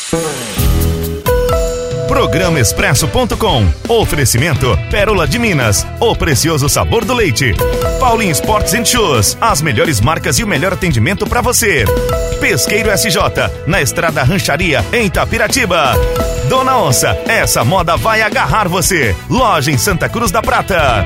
Programa Expresso.com. Oferecimento Pérola de Minas, o precioso sabor do leite. Paulinho Sports & Shoes, as melhores marcas e o melhor atendimento para você. Pesqueiro SJ, na Estrada Rancharia, em Itapiratiba. Dona Onça, essa moda vai agarrar você. Loja em Santa Cruz da Prata.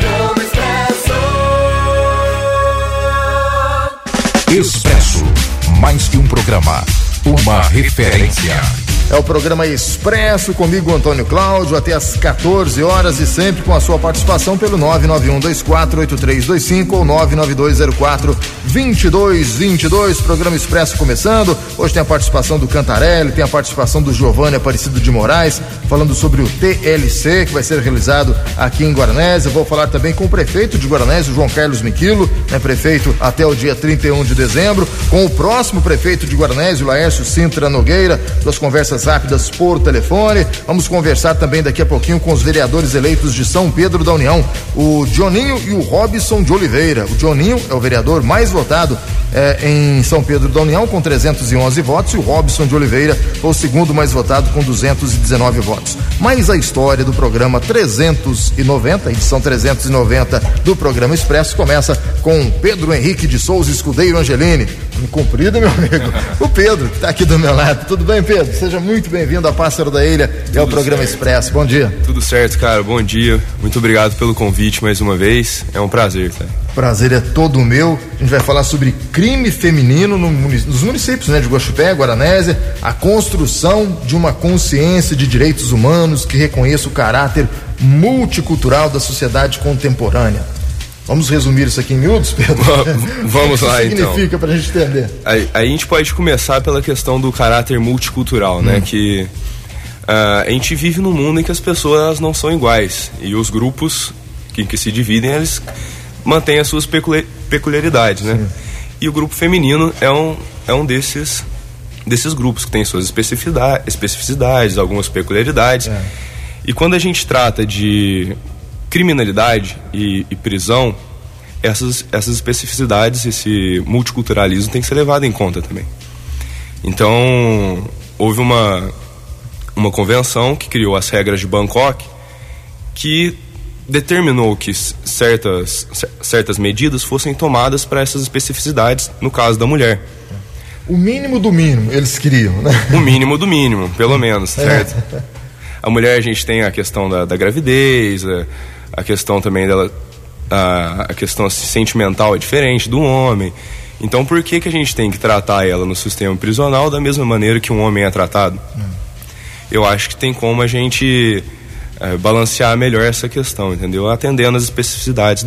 Expresso, mais que um programa, uma referência. É o programa Expresso, comigo Antônio Cláudio, até às 14 horas e sempre com a sua participação pelo 991248325 ou 99204-2222. Programa Expresso começando. Hoje tem a participação do Cantarelli, tem a participação do Giovanni Aparecido de Moraes, falando sobre o TLC, que vai ser realizado aqui em Guaranésia. Vou falar também com o prefeito de Guaranésia, o João Carlos Miquilo, né, prefeito até o dia 31 de dezembro, com o próximo prefeito de Guaranésia, o Laércio Sintra Nogueira, das conversas rápidas por telefone. Vamos conversar também daqui a pouquinho com os vereadores eleitos de São Pedro da União, o Dioninho e o Robson de Oliveira. O Dioninho é o vereador mais votado em São Pedro da União, com 311 votos, e o Robson de Oliveira foi o segundo mais votado, com 219 votos. Mas a história do programa 390, edição 390 do programa Expresso, começa com Pedro Henrique de Souza Escudeiro Angelini. Cumprido, meu amigo. O Pedro, que está aqui do meu lado. Tudo bem, Pedro? Seja muito bem-vindo a Pássaro da Ilha e ao programa Expresso. Bom dia. Tudo certo, cara. Bom dia. Muito obrigado pelo convite mais uma vez. É um prazer, cara. Prazer é todo meu. A gente vai falar sobre crime feminino nos municípios, né, de Guaxupé, Guaranésia, a construção de uma consciência de direitos humanos que reconheça o caráter multicultural da sociedade contemporânea. Vamos resumir isso aqui em miúdos, Pedro? Vamos lá, então. O que significa pra gente entender? A gente pode começar pela questão do caráter multicultural, né? Que a gente vive num mundo em que as pessoas não são iguais. E os grupos que se dividem, eles mantêm as suas peculiaridades, né? Sim. E o grupo feminino é um desses grupos que tem suas especificidades, algumas peculiaridades. É. E quando a gente trata de criminalidade e prisão, essas especificidades, esse multiculturalismo tem que ser levado em conta também. Então, houve uma convenção que criou as regras de Bangkok, que determinou que certas medidas fossem tomadas para essas especificidades, no caso da mulher. O mínimo do mínimo eles queriam, né? O mínimo do mínimo, pelo menos, certo? A mulher, a gente tem a questão da gravidez, a questão também dela, a questão sentimental é diferente do homem. Então, por que a gente tem que tratar ela no sistema prisional da mesma maneira que um homem é tratado? Eu acho que tem como a gente balancear melhor essa questão, entendeu? Atendendo às especificidades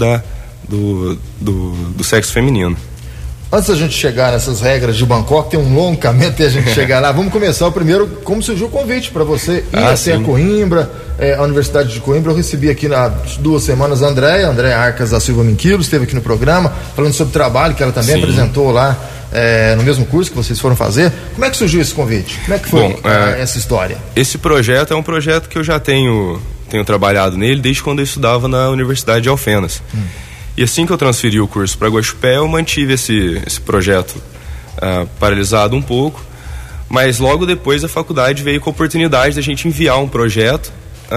do sexo feminino. Antes da gente chegar nessas regras de Bangkok, tem um longo caminho até a gente chegar lá. Vamos começar o primeiro, como surgiu o convite para você ir até a Coimbra, a Universidade de Coimbra. Eu recebi aqui há 2 semanas a Andréia Arcas da Silva Minquilo, esteve aqui no programa, falando sobre trabalho que ela também apresentou lá no mesmo curso que vocês foram fazer. Como é que surgiu esse convite? Como é que foi essa história? Esse projeto é um projeto que eu já tenho trabalhado nele desde quando eu estudava na Universidade de Alfenas. E assim que eu transferi o curso para Guaxupé, eu mantive esse projeto paralisado um pouco, mas logo depois a faculdade veio com a oportunidade de a gente enviar um projeto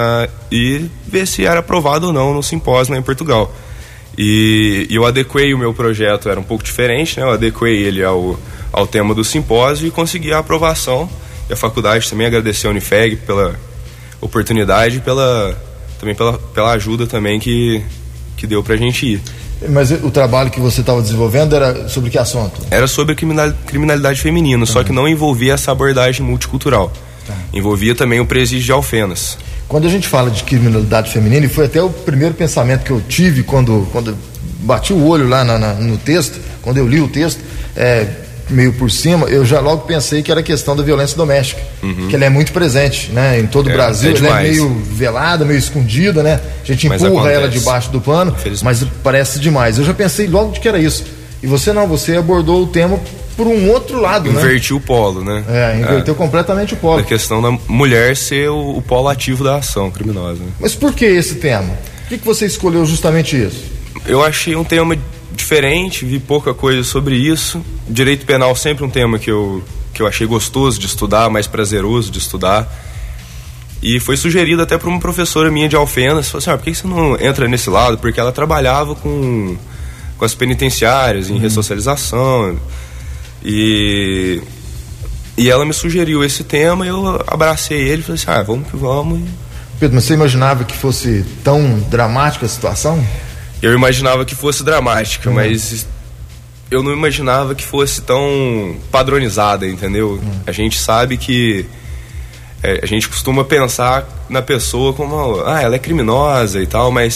e ver se era aprovado ou não no simpósio lá em Portugal. E eu adequei o meu projeto, era um pouco diferente, né? Eu adequei ele ao tema do simpósio e consegui a aprovação. E a faculdade também agradeceu a Unifeg pela oportunidade e também pela ajuda também que deu pra gente ir. Mas o trabalho que você estava desenvolvendo era sobre que assunto? Era sobre criminalidade feminina, só que não envolvia essa abordagem multicultural. Envolvia também o presídio de Alfenas. Quando a gente fala de criminalidade feminina, e foi até o primeiro pensamento que eu tive quando bati o olho lá no texto, quando eu li o texto, meio por cima, eu já logo pensei que era a questão da violência doméstica, que ela é muito presente, né, em todo o Brasil. Ela é meio velada, meio escondida, né, a gente empurra ela debaixo do pano, mas parece demais. Eu já pensei logo de que era isso. E você abordou o tema por um outro lado, Invertiu o polo, né? Inverteu completamente o polo. A questão da mulher ser o polo ativo da ação criminosa. Né? Mas por que esse tema? Por que você escolheu justamente isso? Eu achei um tema diferente, vi pouca coisa sobre isso. Direito penal sempre um tema que eu eu achei gostoso de estudar, mais prazeroso de estudar. E foi sugerido até por uma professora minha de Alfenas, falou assim, por que você não entra nesse lado? Porque ela trabalhava com as penitenciárias, em ressocialização, e ela me sugeriu esse tema, eu abracei ele e falei assim, vamos que vamos. Pedro, mas você imaginava que fosse tão dramática a situação? Eu imaginava que fosse dramática, mas eu não imaginava que fosse tão padronizada, entendeu? A gente sabe que a gente costuma pensar na pessoa como, ela é criminosa e tal, mas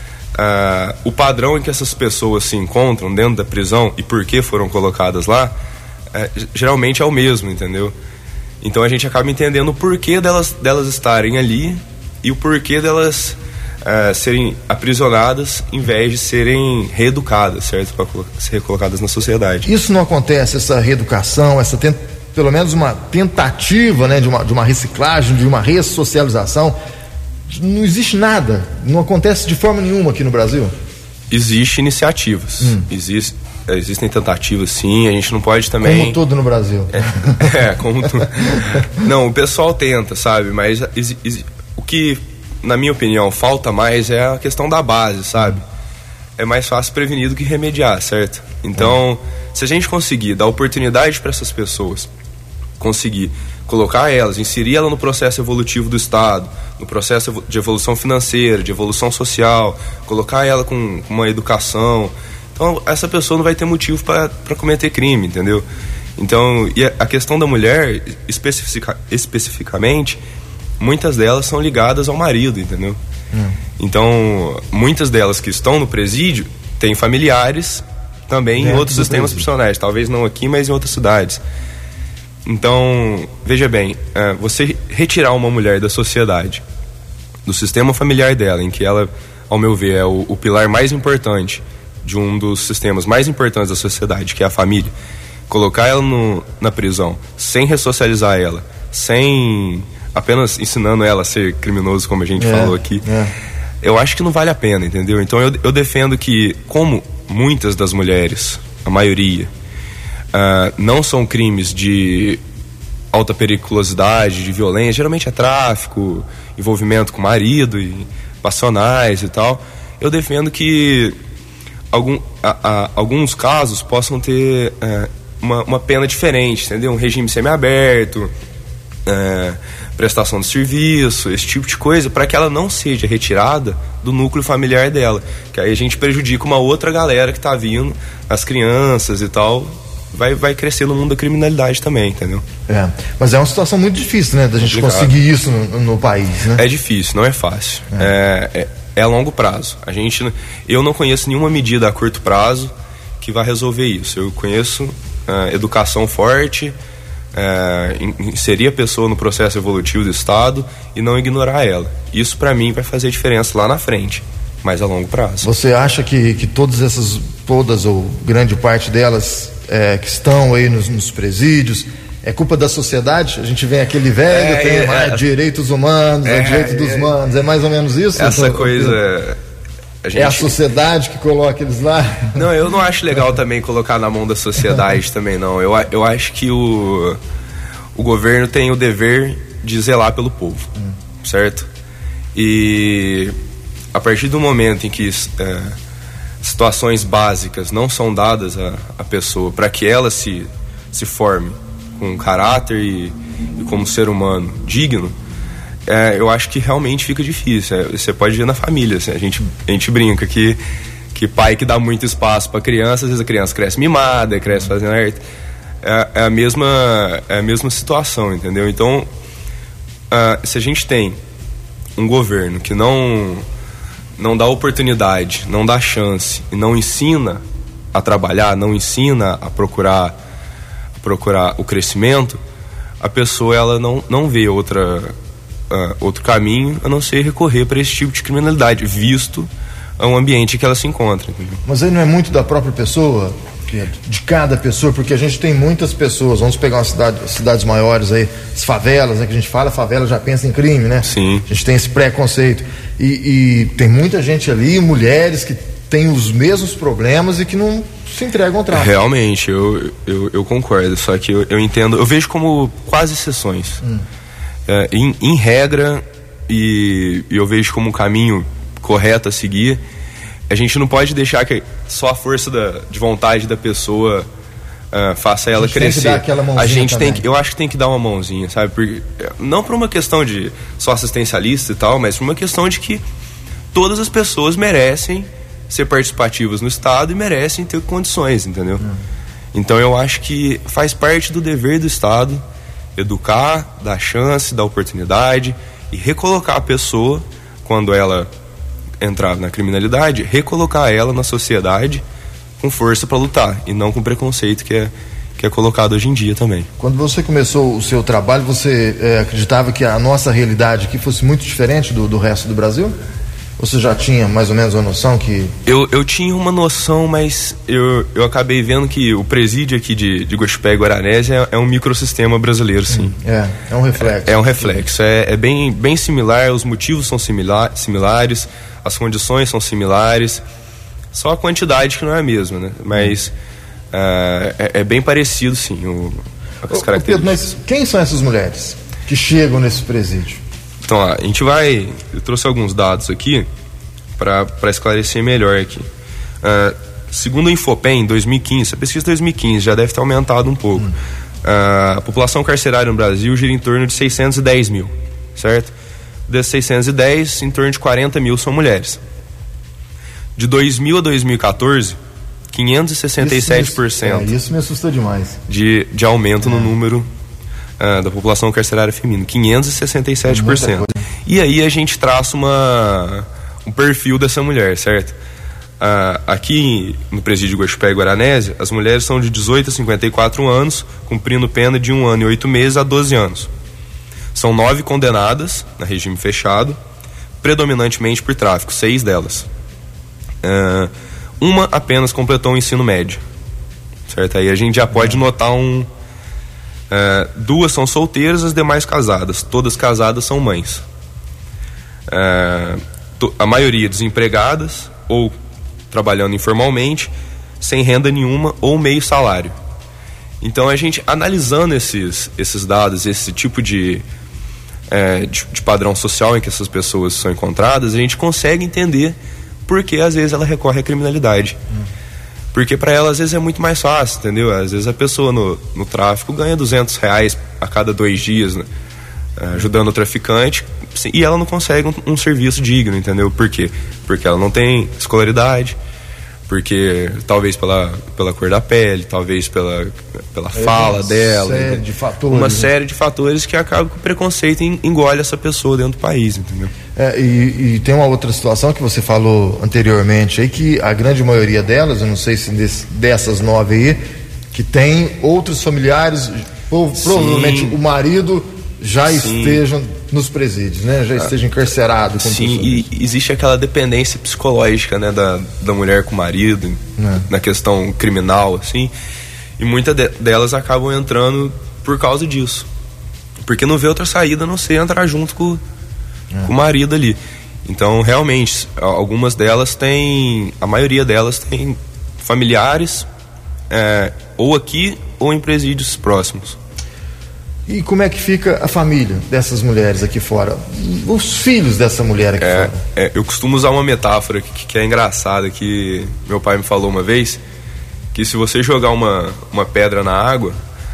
o padrão em que essas pessoas se encontram dentro da prisão e por que foram colocadas lá, geralmente é o mesmo, entendeu? Então a gente acaba entendendo o porquê delas estarem ali e o porquê delas serem aprisionadas em vez de serem reeducadas, certo? Para ser recolocadas na sociedade. Isso não acontece, essa reeducação, pelo menos uma tentativa, né, de uma reciclagem, de uma ressocialização? Não existe nada, não acontece de forma nenhuma aqui no Brasil? Existem iniciativas, existem tentativas, sim, a gente não pode também... Como tudo no Brasil. Como tudo. Não, o pessoal tenta, sabe, mas o que, na minha opinião, falta mais é a questão da base, sabe? É mais fácil prevenir do que remediar, certo? Então, se a gente conseguir dar oportunidade para essas pessoas, conseguir colocar elas, inserir ela no processo evolutivo do Estado, no processo de evolução financeira, de evolução social, colocar ela com uma educação, então essa pessoa não vai ter motivo para cometer crime, entendeu? Então, e a questão da mulher, especificamente, muitas delas são ligadas ao marido, entendeu? Então, muitas delas que estão no presídio têm familiares também em outros sistemas prisionais, talvez não aqui, mas em outras cidades. Então, veja bem, você retirar uma mulher da sociedade, do sistema familiar dela, em que ela, ao meu ver, é o pilar mais importante de um dos sistemas mais importantes da sociedade, que é a família, colocar ela na prisão, sem ressocializar ela, sem apenas ensinando ela a ser criminoso, como a gente falou aqui, eu acho que não vale a pena, entendeu? Então eu defendo que, como muitas das mulheres, a maioria, não são crimes de alta periculosidade, de violência, geralmente é tráfico, envolvimento com marido e passionais e tal, eu defendo que alguns casos possam ter uma pena diferente, entendeu? Um regime semiaberto, prestação de serviço, esse tipo de coisa, para que ela não seja retirada do núcleo familiar dela, que aí a gente prejudica uma outra galera que está vindo, as crianças e tal, vai crescer no mundo da criminalidade também, entendeu? Mas é uma situação muito difícil, né, da gente conseguir isso no país, né? É difícil, não é fácil. É a longo prazo. Eu não conheço nenhuma medida a curto prazo que vai resolver isso. Eu conheço educação forte, inserir a pessoa no processo evolutivo do Estado e não ignorar ela. Isso, para mim, vai fazer diferença lá na frente, mas a longo prazo. Você acha que todas ou grande parte delas que estão aí nos presídios, é culpa da sociedade? A gente vem aquele velho, direitos humanos, direito dos humanos, é mais ou menos isso? Essa coisa... É a sociedade que coloca eles lá? Não, eu não acho legal também colocar na mão da sociedade também, não. Eu acho que o governo tem o dever de zelar pelo povo, certo? E a partir do momento em que situações básicas não são dadas à pessoa para que ela se forme com caráter e como ser humano digno, eu acho que realmente fica difícil. Você pode ver na família, assim, a gente brinca que pai que dá muito espaço para criança, às vezes a criança cresce mimada, cresce fazendo arte. É a mesma situação, entendeu? Então, se a gente tem um governo que não dá oportunidade, não dá chance e não ensina a trabalhar, não ensina a procurar o crescimento, a pessoa ela não vê outro caminho a não ser recorrer para esse tipo de criminalidade, visto o ambiente que ela se encontra, entendeu? Mas aí não é muito da própria pessoa, de cada pessoa, porque a gente tem muitas pessoas, vamos pegar cidades maiores aí, as favelas, né, que a gente fala, favela já pensa em crime, né? Sim. A gente tem esse preconceito e tem muita gente ali, mulheres que têm os mesmos problemas e que não se entregam ao tráfico. Realmente, eu concordo, só que eu entendo, eu vejo como quase exceções. Em regra, e eu vejo como um caminho correto a seguir, a gente não pode deixar que só a força de vontade da pessoa faça ela crescer. A gente tem que, eu acho que tem que dar uma mãozinha, sabe? Porque, não por uma questão de só assistencialista e tal, mas por uma questão de que todas as pessoas merecem ser participativas no Estado e merecem ter condições, entendeu? Então eu acho que faz parte do dever do Estado educar, dar chance, dar oportunidade e recolocar a pessoa, quando ela entrar na criminalidade, recolocar ela na sociedade com força para lutar e não com preconceito que é colocado hoje em dia também. Quando você começou o seu trabalho, você acreditava que a nossa realidade aqui fosse muito diferente do resto do Brasil? Você já tinha mais ou menos uma noção que... Eu tinha uma noção, mas eu acabei vendo que o presídio aqui de Guaxupé e Guaranésia é um microsistema brasileiro, sim. É um reflexo. É um reflexo, é bem similar, os motivos são similares, as condições são similares, só a quantidade que não é a mesma, né? Mas é bem parecido, sim, as características. Pedro, mas quem são essas mulheres que chegam nesse presídio? Então, eu trouxe alguns dados aqui para esclarecer melhor aqui. Segundo o Infopem, em 2015, a pesquisa de 2015 já deve ter aumentado um pouco. A população carcerária no Brasil gira em torno de 610 mil, certo? Desses 610, em torno de 40 mil são mulheres. De 2000 a 2014, 567%. Isso me assusta demais. De aumento no número da população carcerária feminina, 567%. E aí a gente traça um perfil dessa mulher, certo? Aqui no presídio de Guaxupé e Guaranésia, as mulheres são de 18 a 54 anos, cumprindo pena de 1 ano e 8 meses a 12 anos. São 9 condenadas na regime fechado, predominantemente por tráfico, 6 delas. Uma apenas completou o ensino médio, certo? Aí a gente já pode notar 2 são solteiras, as demais casadas. Todas casadas são mães. A maioria desempregadas ou trabalhando informalmente, sem renda nenhuma ou meio salário. Então a gente, analisando esses dados, esse tipo de padrão social em que essas pessoas são encontradas, a gente consegue entender por que às vezes ela recorre à criminalidade. Porque para ela às vezes é muito mais fácil, entendeu? Às vezes a pessoa no tráfico ganha R$200 a cada 2 dias, né? Ajudando o traficante, e ela não consegue um serviço digno, entendeu? Por quê? Porque ela não tem escolaridade, porque talvez pela cor da pele, talvez pela fala dela. Uma série de fatores que acabam que o preconceito engole essa pessoa dentro do país, entendeu? E tem uma outra situação que você falou anteriormente aí, que a grande maioria delas, eu não sei se dessas 9 aí, que tem outros familiares, provavelmente o marido já esteja nos presídios, né? Já esteja encarcerado. Sim, e existe aquela dependência psicológica, né, da mulher com o marido, na questão criminal, assim, e muitas delas acabam entrando por causa disso, porque não vê outra saída a não ser entrar junto com o marido ali. Então, realmente, algumas delas têm, a maioria delas tem familiares, ou aqui ou em presídios próximos. E como é que fica a família dessas mulheres aqui fora? Os filhos dessa mulher aqui fora? Eu costumo usar uma metáfora que é engraçada, que meu pai me falou uma vez, que se você jogar uma pedra na água,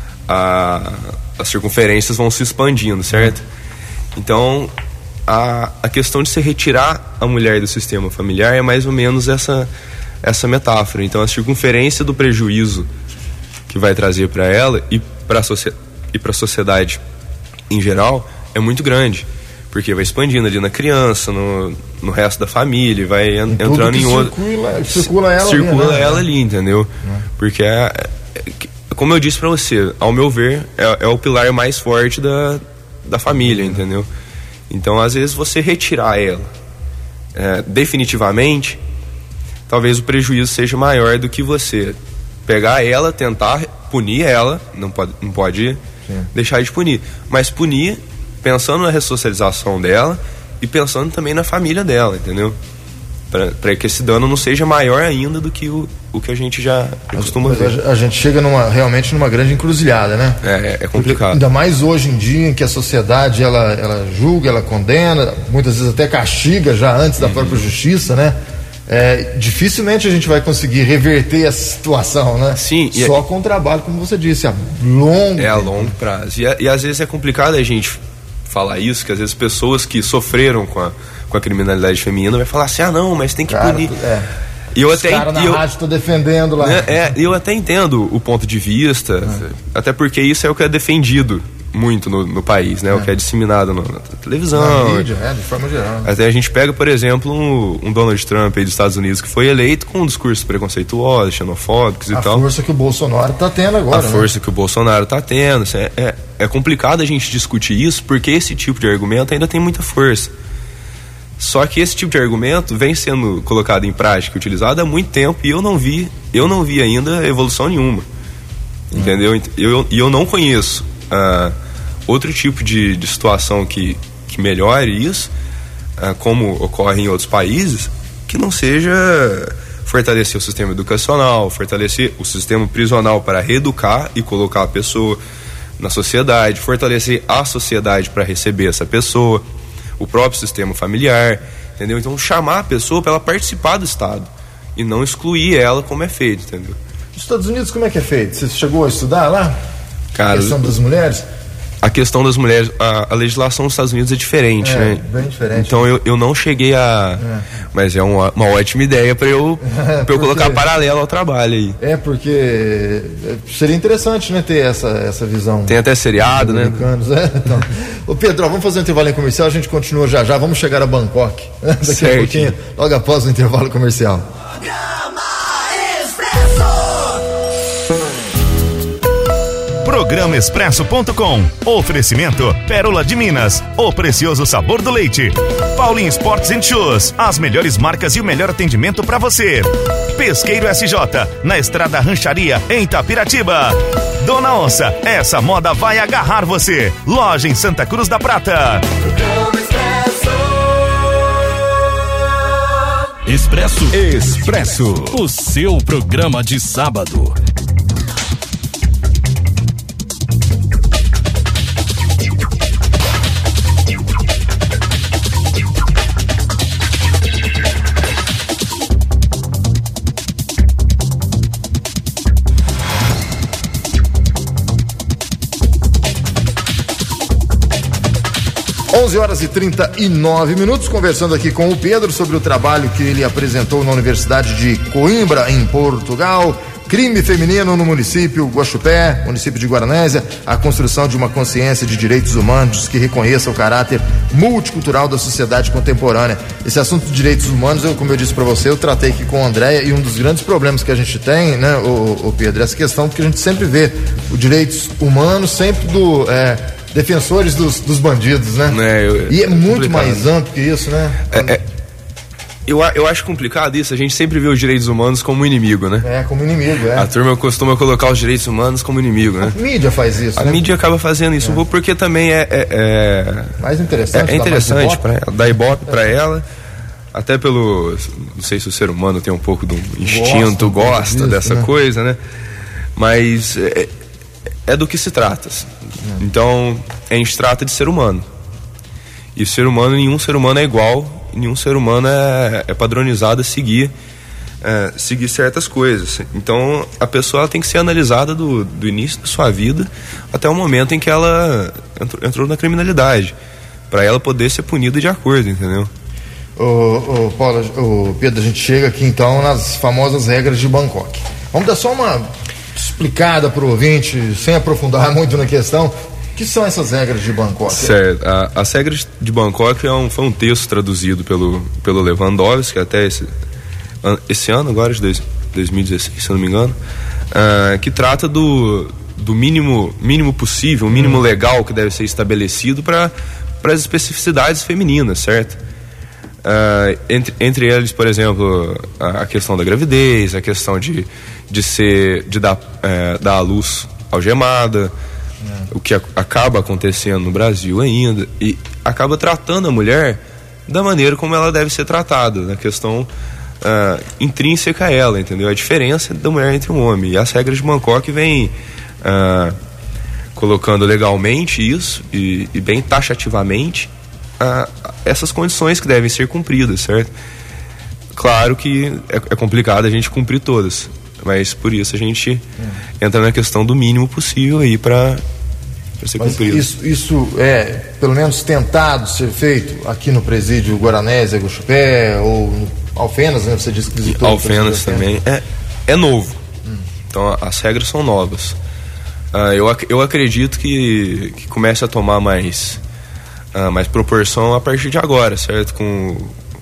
as circunferências vão se expandindo, certo? Então, a questão de se retirar a mulher do sistema familiar é mais ou menos essa metáfora. Então, a circunferência do prejuízo que vai trazer para ela e para a sociedade em geral é muito grande, porque vai expandindo ali na criança, no resto da família, vai entrando em outro. Circula ela ali, entendeu? Porque como eu disse para você, ao meu ver, é o pilar mais forte da família, entendeu? Então, às vezes, você retirar ela definitivamente, talvez o prejuízo seja maior do que você pegar ela, tentar punir ela, não pode deixar de punir, mas punir pensando na ressocialização dela e pensando também na família dela, entendeu? para que esse dano não seja maior ainda do que o que a gente já costuma ver. A gente chega realmente numa grande encruzilhada, né? É complicado. Porque ainda mais hoje em dia, em que a sociedade ela julga, ela condena, muitas vezes até castiga já antes da própria justiça, né? Dificilmente a gente vai conseguir reverter essa situação, né? Sim. Só com o trabalho, como você disse, a longo tempo. A longo prazo. E às vezes é complicado a gente falar isso, que às vezes pessoas que sofreram com a criminalidade feminina vai falar assim, não, mas tem que punir. E eu até rádio tô defendendo lá. Eu até entendo o ponto de vista, até porque isso é o que é defendido muito no país, né? O que é disseminado na televisão, na mídia, de forma geral. Até a gente pega, por exemplo, um Donald Trump aí dos Estados Unidos que foi eleito com um discurso preconceituoso, xenofóbicos e tal. A força que o Bolsonaro tá tendo agora. Força que o Bolsonaro tá tendo. É complicado a gente discutir isso porque esse tipo de argumento ainda tem muita força. Só que esse tipo de argumento vem sendo colocado em prática, utilizado há muito tempo, e eu não vi ainda evolução nenhuma. Entendeu? E eu não conheço outro tipo de situação que melhore isso, como ocorre em outros países, que não seja fortalecer o sistema educacional, fortalecer o sistema prisional para reeducar e colocar a pessoa na sociedade, fortalecer a sociedade para receber essa pessoa, o próprio sistema familiar, entendeu? Então chamar a pessoa para ela participar do Estado e não excluir ela como é feito, entendeu? Nos Estados Unidos como é que é feito? Você chegou a estudar lá? Cara, a questão das mulheres? A questão das mulheres, a legislação dos Estados Unidos é diferente, né? Bem diferente. Então eu não cheguei a... Mas é uma ótima ideia para eu colocar paralelo ao trabalho aí. Porque seria interessante, né, ter essa visão. Tem até seriado, né? Então. Ô Pedro, vamos fazer um intervalo comercial, a gente continua já. Vamos chegar a Bangkok daqui a pouquinho, logo após o intervalo comercial. Programa Expresso.com. Oferecimento Pérola de Minas, o precioso sabor do leite. Paulinho Sports and Shoes, as melhores marcas e o melhor atendimento para você. Pesqueiro SJ, na Estrada Rancharia, em Itapiratiba. Dona Onça, essa moda vai agarrar você. Loja em Santa Cruz da Prata. Expresso, o seu programa de sábado. Horas e 39 minutos, conversando aqui com o Pedro sobre o trabalho que ele apresentou na Universidade de Coimbra, em Portugal. Crime feminino no município Guaxupé, município de Guaranésia, a construção de uma consciência de direitos humanos que reconheça o caráter multicultural da sociedade contemporânea. Esse assunto de direitos humanos, como eu disse para você, eu tratei aqui com a Andréia, e um dos grandes problemas que a gente tem, né, o Pedro, é essa questão que a gente sempre vê, os direitos humanos sempre defensores dos bandidos, né? E é muito mais amplo que isso, né? Eu acho complicado isso, a gente sempre vê os direitos humanos como inimigo, né? Como inimigo, A turma costuma colocar os direitos humanos como inimigo, né? A mídia faz isso, A mídia acaba fazendo isso, porque também mais interessante. É interessante, dá ibope pra ela, até pelo... Não sei se o ser humano tem um pouco do instinto, gosta dessa coisa, né? Mas é do que se trata, assim. Então, a gente trata de ser humano. E o ser humano, nenhum ser humano é igual, nenhum ser humano é padronizado a seguir certas coisas. Então, a pessoa ela tem que ser analisada do início da sua vida até o momento em que ela entrou na criminalidade, para ela poder ser punida de acordo, entendeu? Paulo, Pedro, a gente chega aqui então nas famosas regras de Bangkok. Vamos dar só uma explicada para o ouvinte, sem aprofundar muito na questão. O que são essas regras de Bangkok? Certo, as regras de Bangkok foi um texto traduzido pelo Lewandowski até esse ano, agora de 2016, se eu não me engano, que trata do mínimo possível, o mínimo legal que deve ser estabelecido para as especificidades femininas, certo? Entre eles, por exemplo, a questão da gravidez, a questão de dar à luz algemada, o que acaba acontecendo no Brasil ainda, e acaba tratando a mulher da maneira como ela deve ser tratada, na questão intrínseca a ela, entendeu? A diferença da mulher entre um homem. E as regras de Bangkok vêm colocando legalmente isso e bem taxativamente essas condições que devem ser cumpridas, certo? Claro que é complicado a gente cumprir todas, mas por isso a gente entra na questão do mínimo possível aí para ser cumprido. Isso é, pelo menos, tentado ser feito aqui no presídio Guaranésia, Guaxupé, ou no Alfenas, né? Você disse que visitou Alfenas também. É novo. Então as regras são novas. Eu acredito que comece a tomar mais proporção a partir de agora, certo? Com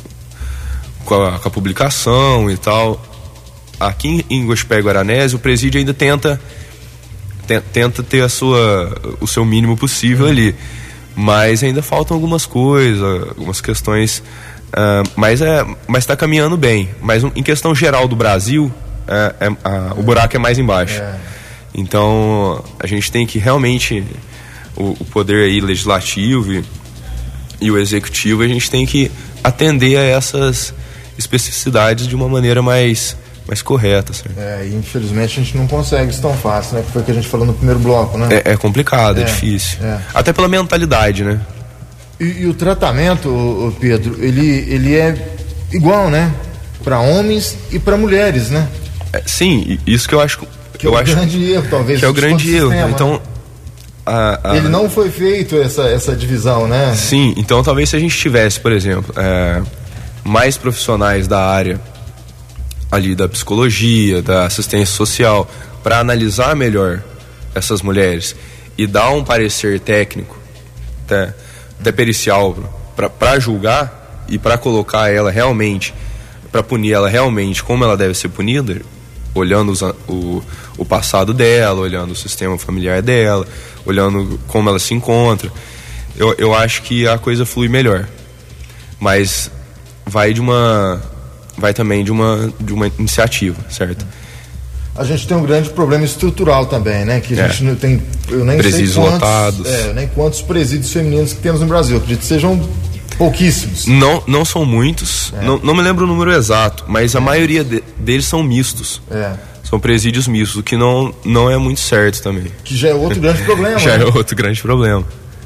a publicação e tal. Aqui em Guaxupé e Guaranésia, o presídio ainda tenta ter o seu mínimo possível ali, mas ainda faltam algumas coisas, algumas questões, mas está caminhando bem. Mas em questão geral do Brasil, o buraco é mais embaixo. Então a gente tem que realmente, o poder aí legislativo e o executivo, a gente tem que atender a essas especificidades de uma maneira mais correta, certo? E infelizmente a gente não consegue isso tão fácil, né? Que foi o que a gente falou no primeiro bloco, né? É complicado, é difícil. Até pela mentalidade, né? E o tratamento, Pedro, ele é igual, né? Para homens e para mulheres, né? Sim, isso que eu acho... Que é o grande erro, talvez. Que é o grande erro. Então... Ele não foi feito essa divisão, né? Sim, então talvez se a gente tivesse, por exemplo, mais profissionais da área ali da psicologia, da assistência social, para analisar melhor essas mulheres e dar um parecer técnico, até pericial, para julgar e para colocar ela realmente, para punir ela realmente como ela deve ser punida, olhando o passado dela, olhando o sistema familiar dela, olhando como ela se encontra, eu acho que a coisa flui melhor. Mas vai também de uma iniciativa, certo? A gente tem um grande problema estrutural também, né? Que a gente não tem, eu nem presídios sei lotados. Nem quantos presídios femininos que temos no Brasil. Acredito que sejam pouquíssimos. Não são muitos, não me lembro o número exato, mas a maioria deles são mistos. São presídios mistos, o que não é muito certo também. Que já é outro grande problema. É outro grande problema.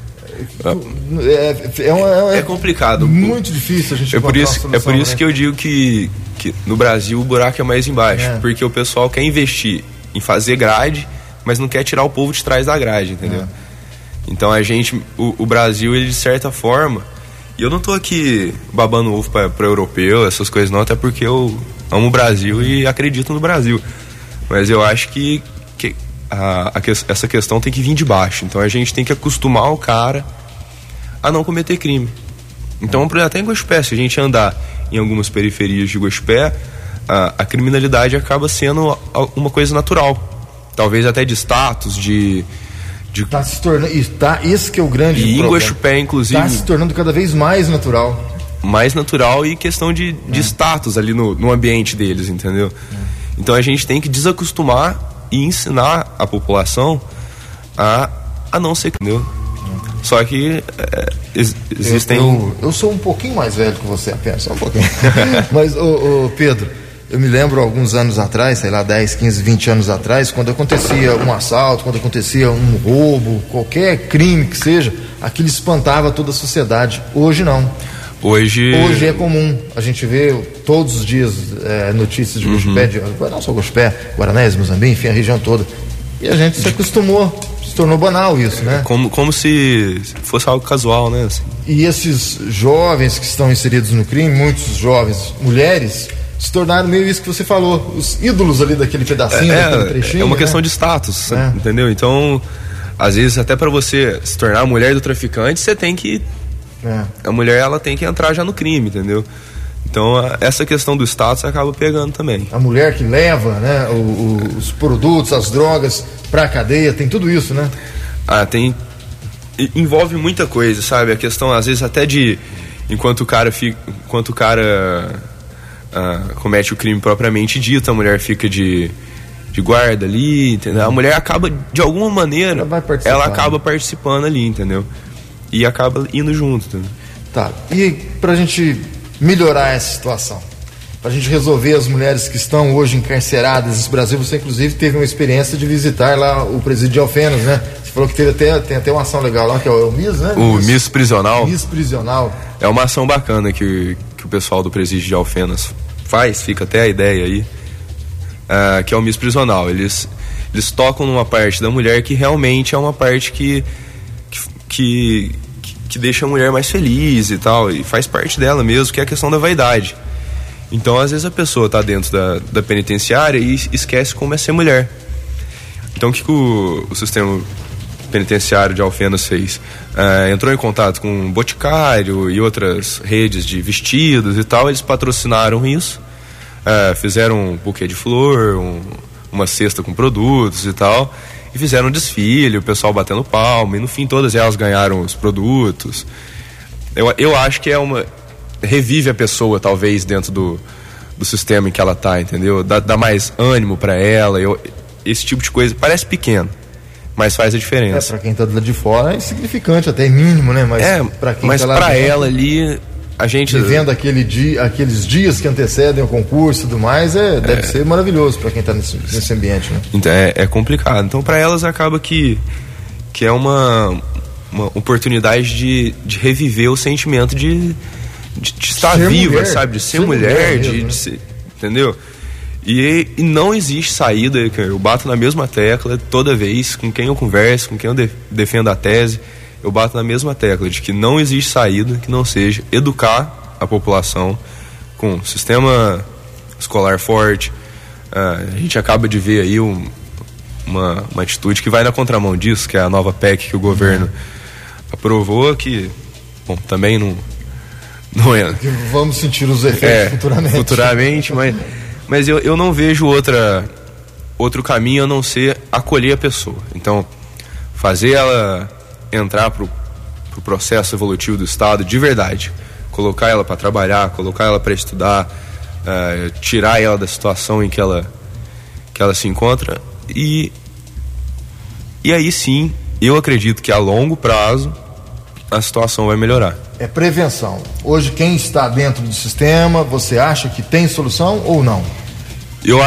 É complicado. Muito difícil a gente encontrar uma solução, por isso né? que eu digo que no Brasil o buraco é mais embaixo. Porque o pessoal quer investir em fazer grade, mas não quer tirar o povo de trás da grade, entendeu? Então o Brasil, ele de certa forma, e eu não tô aqui babando ovo pra europeu, essas coisas não, até porque eu amo o Brasil e acredito no Brasil. Mas eu acho que essa questão tem que vir de baixo. Então a gente tem que acostumar o cara a não cometer crime. Então, até em Guaxupé, se a gente andar em algumas periferias de Guaxupé, a criminalidade acaba sendo uma coisa natural. Talvez até de status, Tá se tornando... Isso que é o grande problema. E em Guaxupé, inclusive... Tá se tornando cada vez mais natural. Mais natural e questão de status ali no ambiente deles, entendeu? Então a gente tem que desacostumar e ensinar a população a não ser, entendeu? Só que existem... Eu sou um pouquinho mais velho que você apenas, só um pouquinho. Mas, Pedro, eu me lembro alguns anos atrás, sei lá, 10, 15, 20 anos atrás, quando acontecia um assalto, quando acontecia um roubo, qualquer crime que seja, aquilo espantava toda a sociedade. Hoje não. Hoje é comum, a gente vê todos os dias notícias de Guaxupé, não só Guaxupé, Guaranésia, Muzambique, enfim, a região toda. E a gente se acostumou, se tornou banal isso, né? Como se fosse algo casual, né? Assim. E esses jovens que estão inseridos no crime, muitos jovens, mulheres, se tornaram meio isso que você falou, os ídolos ali daquele pedacinho, daquele trechinho. É uma questão de status, entendeu? Então, às vezes, até para você se tornar a mulher do traficante, você tem que... A mulher, ela tem que entrar já no crime, entendeu? Então essa questão do status acaba pegando também. A mulher que leva, né, os produtos, as drogas pra cadeia, tem tudo isso, né? Envolve muita coisa, sabe? A questão às vezes até de enquanto o cara comete o crime propriamente dito, a mulher fica de guarda ali, entendeu? A mulher acaba, de alguma maneira, ela acaba participando ali, entendeu? E acaba indo junto, entendeu? Tá, e pra gente melhorar essa situação, pra gente resolver as mulheres que estão hoje encarceradas nesse Brasil, você inclusive teve uma experiência de visitar lá o presídio de Alfenas, né? Você falou que tem até uma ação legal lá, que é o MIS, né? O MIS Prisional. MIS Prisional. É uma ação bacana que o pessoal do presídio de Alfenas faz, fica até a ideia aí, que é o MIS Prisional. Eles tocam numa parte da mulher que realmente é uma parte que deixa a mulher mais feliz e tal, e faz parte dela mesmo, que é a questão da vaidade. Então, às vezes a pessoa tá dentro da penitenciária e esquece como é ser mulher. Então, o que o sistema penitenciário de Alfenas fez? Entrou em contato com o Boticário e outras redes de vestidos e tal, eles patrocinaram isso, fizeram um buquê de flor, uma cesta com produtos e tal, e fizeram um desfile, o pessoal batendo palma, e no fim todas elas ganharam os produtos. Eu acho que revive a pessoa, talvez, dentro do sistema em que ela tá, entendeu? Dá mais ânimo pra ela, esse tipo de coisa parece pequeno, mas faz a diferença. Pra quem tá do lado de fora é insignificante, até mínimo, né? Mas pra quem tá lá pra dentro, ela ali, a gente... vivendo aqueles dias que antecedem o concurso e tudo mais, deve ser maravilhoso pra quem tá nesse ambiente, né? Então, é complicado. Então, pra elas acaba que é uma oportunidade de reviver o sentimento de estar viva, mulher, sabe? De ser mulher, de ser, entendeu? E não existe saída, eu bato na mesma tecla toda vez, com quem eu converso, com quem eu defendo a tese, eu bato na mesma tecla de que não existe saída que não seja educar a população com sistema escolar forte. A gente acaba de ver aí uma atitude que vai na contramão disso, que é a nova PEC que o governo aprovou, que, bom, também não é. Vamos sentir os efeitos futuramente. Mas eu não vejo outro caminho a não ser acolher a pessoa. Então, fazer ela entrar pro processo evolutivo do Estado de verdade, colocar ela para trabalhar, colocar ela para estudar, tirar ela da situação em que ela se encontra, e aí sim, eu acredito que a longo prazo a situação vai melhorar. É prevenção. Hoje, quem está dentro do sistema, você acha que tem solução ou não? Eu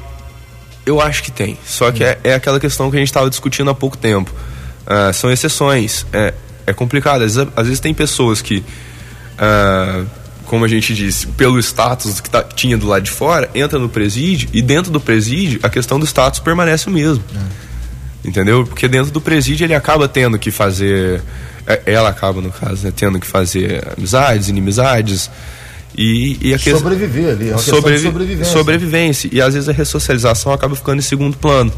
acho que tem. Só que é aquela questão que a gente estava discutindo há pouco tempo. São exceções. É complicado. Às vezes tem pessoas que, como a gente disse, pelo status que tinha do lado de fora, entra no presídio, e dentro do presídio a questão do status permanece o mesmo. Entendeu? Porque dentro do presídio ele acaba tendo que fazer... Ela acaba, no caso, né, tendo que fazer amizades, inimizades e sobreviver ali, é uma questão de sobrevivência. E às vezes a ressocialização acaba ficando em segundo plano.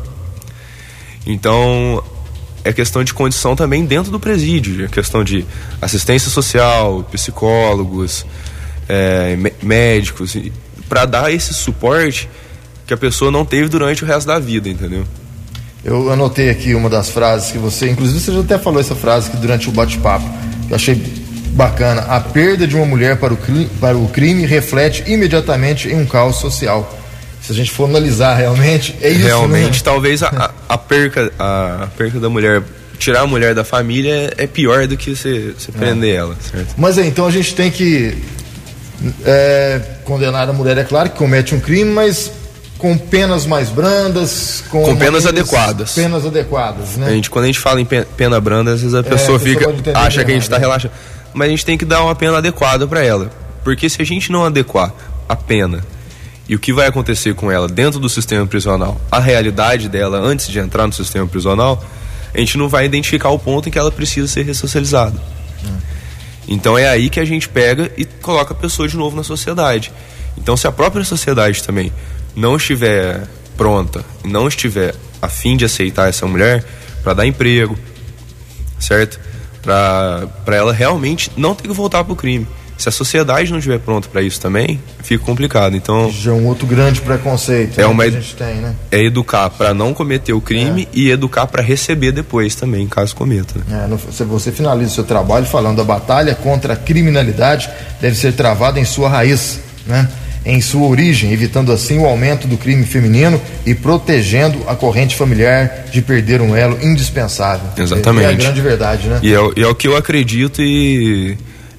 Então é questão de condição também dentro do presídio, é questão de assistência social, psicólogos, médicos, para dar esse suporte que a pessoa não teve durante o resto da vida, entendeu? Eu anotei aqui uma das frases que inclusive você já até falou essa frase aqui durante o bate-papo, que eu achei bacana. A perda de uma mulher para o crime reflete imediatamente em um caos social. Se a gente for analisar realmente, é isso. Realmente, né? Talvez a perca da mulher, tirar a mulher da família é pior do que você prender ela, certo? Mas então a gente tem que condenar a mulher, é claro, que comete um crime, mas com penas mais brandas, com penas adequadas. Penas adequadas, né? Quando a gente fala em pena branda, às vezes a pessoa acha que a gente está relaxando. Mas a gente tem que dar uma pena adequada para ela. Porque se a gente não adequar a pena e o que vai acontecer com ela dentro do sistema prisional, a realidade dela antes de entrar no sistema prisional, a gente não vai identificar o ponto em que ela precisa ser ressocializada. Então é aí que a gente pega e coloca a pessoa de novo na sociedade. Então, se a própria sociedade também não estiver pronta, não estiver a fim de aceitar essa mulher para dar emprego, certo? Para ela realmente não ter que voltar pro crime. Se a sociedade não estiver pronta para isso também, fica complicado. Então, já é um outro grande preconceito que a gente tem, né? É educar para não cometer o crime e educar para receber depois também, caso cometa. Você finaliza o seu trabalho falando: a batalha contra a criminalidade deve ser travada em sua raiz, né? Em sua origem, evitando assim o aumento do crime feminino e protegendo a corrente familiar de perder um elo indispensável. Exatamente. É a grande verdade, né? E é o que eu acredito, e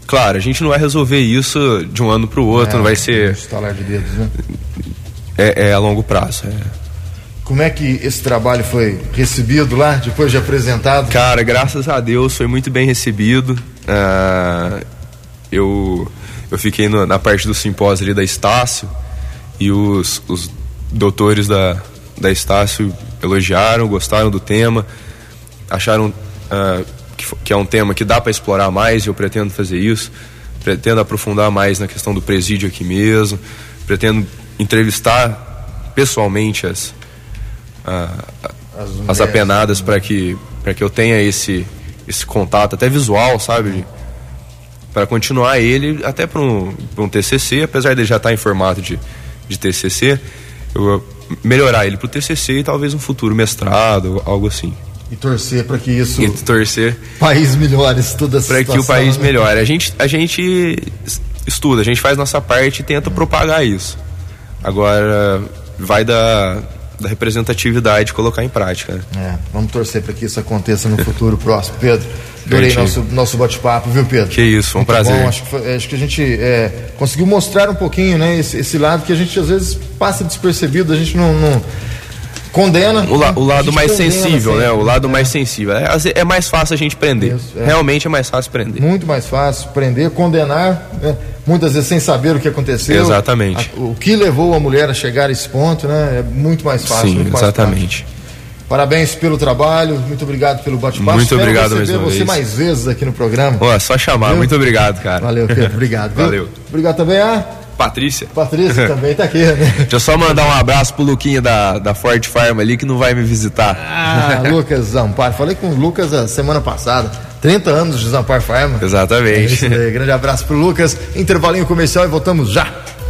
Claro, a gente não vai resolver isso de um ano para o outro, não vai ser... Estalar de dedos, né? É a longo prazo. Como é que esse trabalho foi recebido lá, depois de apresentado? Cara, graças a Deus foi muito bem recebido. Eu fiquei na parte do simpósio ali da Estácio, e os doutores da Estácio elogiaram, gostaram do tema, acharam que é um tema que dá para explorar mais, e eu pretendo fazer isso. Pretendo aprofundar mais na questão do presídio aqui mesmo, pretendo entrevistar pessoalmente as apenadas, para que eu tenha esse contato até visual, sabe, para continuar ele até para um TCC, apesar de já estar em formato de TCC, eu melhorar ele para o TCC e talvez um futuro mestrado, algo assim. E torcer para que isso... E torcer... país melhore toda essa situação. Para que o país melhore. A gente estuda, a gente faz nossa parte e tenta propagar isso. Agora, vai da representatividade colocar em prática. Vamos torcer para que isso aconteça no futuro próximo. Pedro, adorei nosso bate-papo, viu, Pedro? Que isso, foi um prazer. Bom, acho que a gente conseguiu mostrar um pouquinho, né, esse lado que a gente às vezes passa despercebido, a gente não condena. O lado mais sensível, né? O lado mais sensível. É mais fácil a gente prender. Isso, Realmente é mais fácil prender. Muito mais fácil prender, condenar, né? Muitas vezes sem saber o que aconteceu. Exatamente. O que levou a mulher a chegar a esse ponto, né? É muito mais fácil. Sim, muito exatamente. Mais fácil. Parabéns pelo trabalho, muito obrigado pelo bate-papo. Muito obrigado mais uma vez. Você mais vezes aqui no programa. Só chamar. Viu? Muito obrigado, cara. Valeu, Pedro. Obrigado. Valeu. Obrigado também Patrícia também tá aqui, né? Deixa eu só mandar um abraço pro Luquinha da Ford Farm ali, que não vai me visitar. Lucas Zampar. Falei com o Lucas a semana passada. 30 anos de Zampar Farm. Exatamente. Grande abraço pro Lucas. Intervalinho comercial e voltamos já.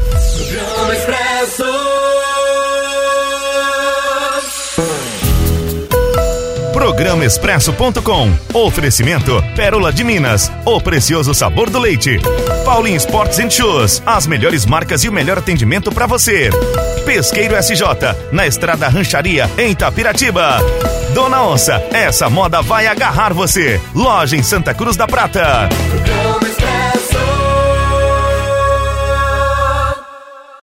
Programa Expresso.com. Oferecimento Pérola de Minas, o precioso sabor do leite. Paulinho Sports and Shoes, as melhores marcas e o melhor atendimento para você. Pesqueiro SJ, na Estrada Rancharia, em Itapiratiba. Dona Onça, essa moda vai agarrar você. Loja em Santa Cruz da Prata.